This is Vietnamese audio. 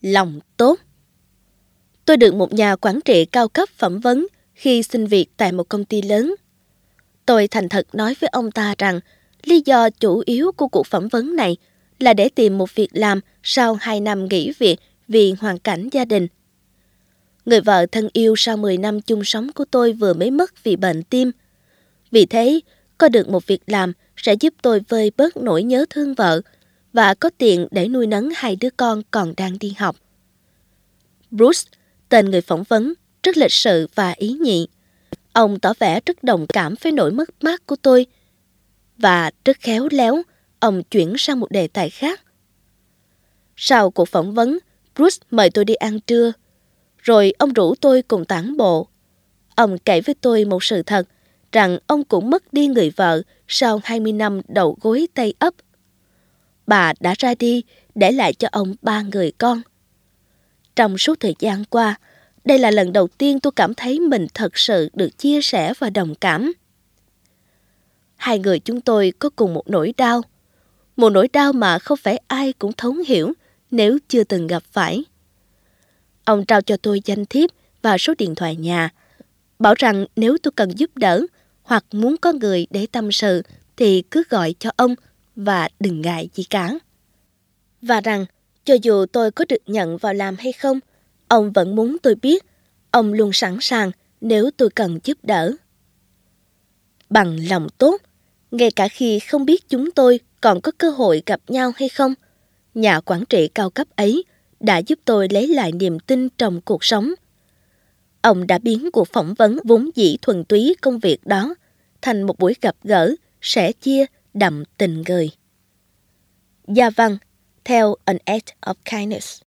Lòng tốt. Tôi được một nhà quản trị cao cấp phỏng vấn khi xin việc tại một công ty lớn. Tôi thành thật nói với ông ta rằng lý do chủ yếu của cuộc phỏng vấn này là để tìm một việc làm sau 2 năm nghỉ việc vì hoàn cảnh gia đình. Người vợ thân yêu sau 10 năm chung sống của tôi vừa mới mất vì bệnh tim. Vì thế, có được một việc làm sẽ giúp tôi vơi bớt nỗi nhớ thương vợ và có tiền để nuôi nấng 2 đứa con còn đang đi học. Bruce, tên người phỏng vấn, rất lịch sự và ý nhị. Ông tỏ vẻ rất đồng cảm với nỗi mất mát của tôi. Và rất khéo léo, ông chuyển sang một đề tài khác. Sau cuộc phỏng vấn, Bruce mời tôi đi ăn trưa. Rồi ông rủ tôi cùng tản bộ. Ông kể với tôi một sự thật, rằng ông cũng mất đi người vợ sau 20 năm đầu gối tay ấp. Bà đã ra đi, để lại cho ông 3 người con. Trong suốt thời gian qua, đây là lần đầu tiên tôi cảm thấy mình thật sự được chia sẻ và đồng cảm. 2 người chúng tôi có cùng một nỗi đau. Một nỗi đau mà không phải ai cũng thấu hiểu nếu chưa từng gặp phải. Ông trao cho tôi danh thiếp và số điện thoại nhà, bảo rằng nếu tôi cần giúp đỡ hoặc muốn có người để tâm sự thì cứ gọi cho ông và đừng ngại gì cả. Và rằng cho dù tôi có được nhận vào làm hay không, ông vẫn muốn tôi biết ông luôn sẵn sàng nếu tôi cần giúp đỡ. Bằng lòng tốt, ngay cả khi không biết chúng tôi còn có cơ hội gặp nhau hay không, nhà quản trị cao cấp ấy đã giúp tôi lấy lại niềm tin trong cuộc sống. Ông đã biến cuộc phỏng vấn vốn dĩ thuần túy công việc đó thành một buổi gặp gỡ, sẻ chia đậm tình người. Gia văn, theo An Act of Kindness.